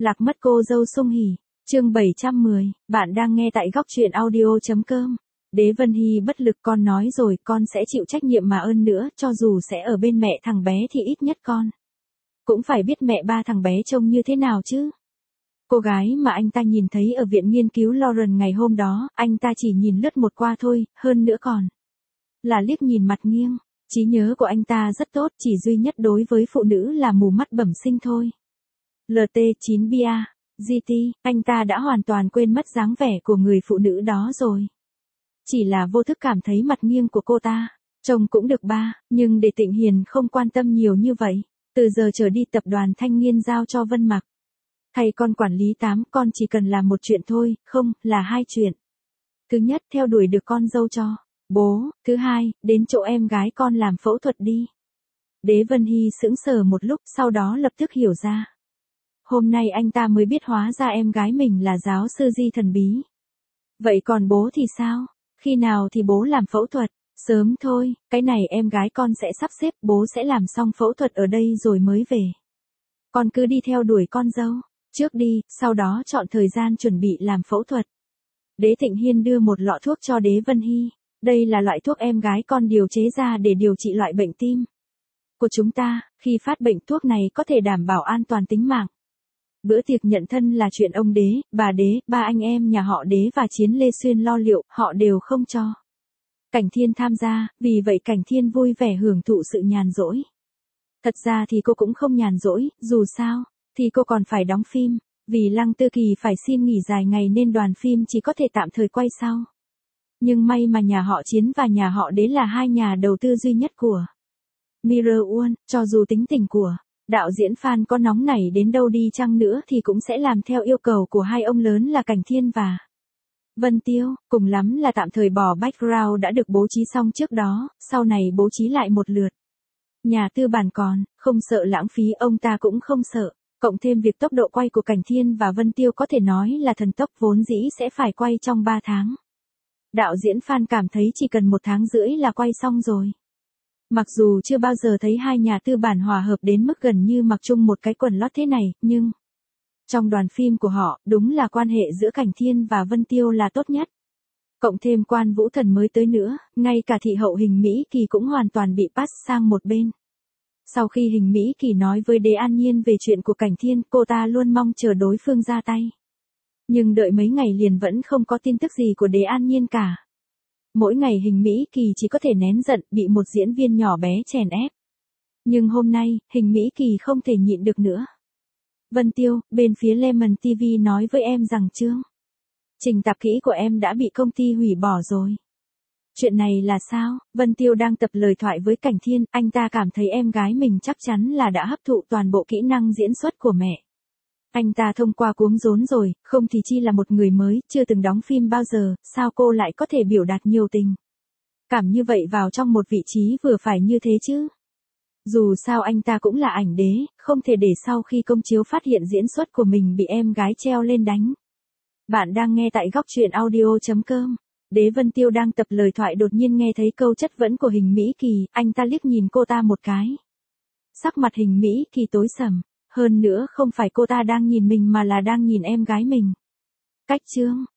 Lạc mất cô dâu Sung Hỉ. Chương 710, bạn đang nghe tại góc truyện audio.com. Đế Vân Hy bất lực, con nói rồi, con sẽ chịu trách nhiệm mà ơn nữa, cho dù sẽ ở bên mẹ thằng bé thì ít nhất con cũng phải biết mẹ ba thằng bé trông như thế nào chứ. Cô gái mà anh ta nhìn thấy ở viện nghiên cứu Lauren ngày hôm đó, anh ta chỉ nhìn lướt một qua thôi, hơn nữa còn là liếc nhìn mặt nghiêng. Trí nhớ của anh ta rất tốt, chỉ duy nhất đối với phụ nữ là mù mắt bẩm sinh thôi. LT9 Bia, GT, anh ta đã hoàn toàn quên mất dáng vẻ của người phụ nữ đó rồi. Chỉ là vô thức cảm thấy mặt nghiêng của cô ta trông cũng được ba, nhưng để Tịnh Hiền không quan tâm nhiều như vậy. Từ giờ trở đi tập đoàn Thanh Nghiên giao cho Vân Mặc. Thầy con quản lý 8, con chỉ cần làm một chuyện thôi, không, là hai chuyện. Thứ nhất, theo đuổi được con dâu cho bố. Thứ hai, đến chỗ em gái con làm phẫu thuật đi. Đế Vân Hy sững sờ một lúc, sau đó lập tức hiểu ra. Hôm nay anh ta mới biết hóa ra em gái mình là giáo sư Di thần bí. Vậy còn bố thì sao? Khi nào thì bố làm phẫu thuật? Sớm thôi, cái này em gái con sẽ sắp xếp, bố sẽ làm xong phẫu thuật ở đây rồi mới về. Con cứ đi theo đuổi con dâu trước đi, sau đó chọn thời gian chuẩn bị làm phẫu thuật. Đế Thịnh Hiên đưa một lọ thuốc cho Đế Vân Hy. Đây là loại thuốc em gái con điều chế ra để điều trị loại bệnh tim của chúng ta, khi phát bệnh thuốc này có thể đảm bảo an toàn tính mạng. Bữa tiệc nhận thân là chuyện ông Đế, bà Đế, ba anh em nhà họ Đế và Chiến Lê Xuyên lo liệu, họ đều không cho Cảnh Thiên tham gia, vì vậy Cảnh Thiên vui vẻ hưởng thụ sự nhàn rỗi. Thật ra thì cô cũng không nhàn rỗi, dù sao thì cô còn phải đóng phim, vì Lăng Tư Kỳ phải xin nghỉ dài ngày nên đoàn phim chỉ có thể tạm thời quay sau. Nhưng may mà nhà họ Chiến và nhà họ Đế là hai nhà đầu tư duy nhất của Mirror One, cho dù tính tình của đạo diễn Phan có nóng nảy đến đâu đi chăng nữa thì cũng sẽ làm theo yêu cầu của hai ông lớn là Cảnh Thiên và Vân Tiêu, cùng lắm là tạm thời bỏ background đã được bố trí xong trước đó, sau này bố trí lại một lượt. Nhà tư bản còn không sợ lãng phí, ông ta cũng không sợ, cộng thêm việc tốc độ quay của Cảnh Thiên và Vân Tiêu có thể nói là thần tốc, vốn dĩ sẽ phải quay trong 3 tháng. Đạo diễn Phan cảm thấy chỉ cần 1 tháng rưỡi là quay xong rồi. Mặc dù chưa bao giờ thấy hai nhà tư bản hòa hợp đến mức gần như mặc chung một cái quần lót thế này, nhưng trong đoàn phim của họ, đúng là quan hệ giữa Cảnh Thiên và Vân Tiêu là tốt nhất. Cộng thêm Quan Vũ Thần mới tới nữa, ngay cả thị hậu Hình Mỹ Kỳ cũng hoàn toàn bị pass sang một bên. Sau khi Hình Mỹ Kỳ nói với Đế An Nhiên về chuyện của Cảnh Thiên, cô ta luôn mong chờ đối phương ra tay. Nhưng đợi mấy ngày liền vẫn không có tin tức gì của Đế An Nhiên cả. Mỗi ngày Hình Mỹ Kỳ chỉ có thể nén giận, bị một diễn viên nhỏ bé chèn ép. Nhưng hôm nay, Hình Mỹ Kỳ không thể nhịn được nữa. Vân Tiêu, bên phía Lemon TV nói với em rằng chương trình tạp kỹ của em đã bị công ty hủy bỏ rồi. Chuyện này là sao? Vân Tiêu đang tập lời thoại với Cảnh Thiên, anh ta cảm thấy em gái mình chắc chắn là đã hấp thụ toàn bộ kỹ năng diễn xuất của mẹ. Anh ta thông qua cuống rốn rồi, không thì chi là một người mới, chưa từng đóng phim bao giờ, sao cô lại có thể biểu đạt nhiều tình cảm như vậy vào trong một vị trí vừa phải như thế chứ? Dù sao anh ta cũng là ảnh đế, không thể để sau khi công chiếu phát hiện diễn xuất của mình bị em gái treo lên đánh. Bạn đang nghe tại góc truyện audio.com. Đế Vân Tiêu đang tập lời thoại đột nhiên nghe thấy câu chất vấn của Hình Mỹ Kỳ, anh ta liếc nhìn cô ta một cái. Sắc mặt Hình Mỹ Kỳ tối sầm, hơn nữa không phải cô ta đang nhìn mình mà là đang nhìn em gái mình. Cách chương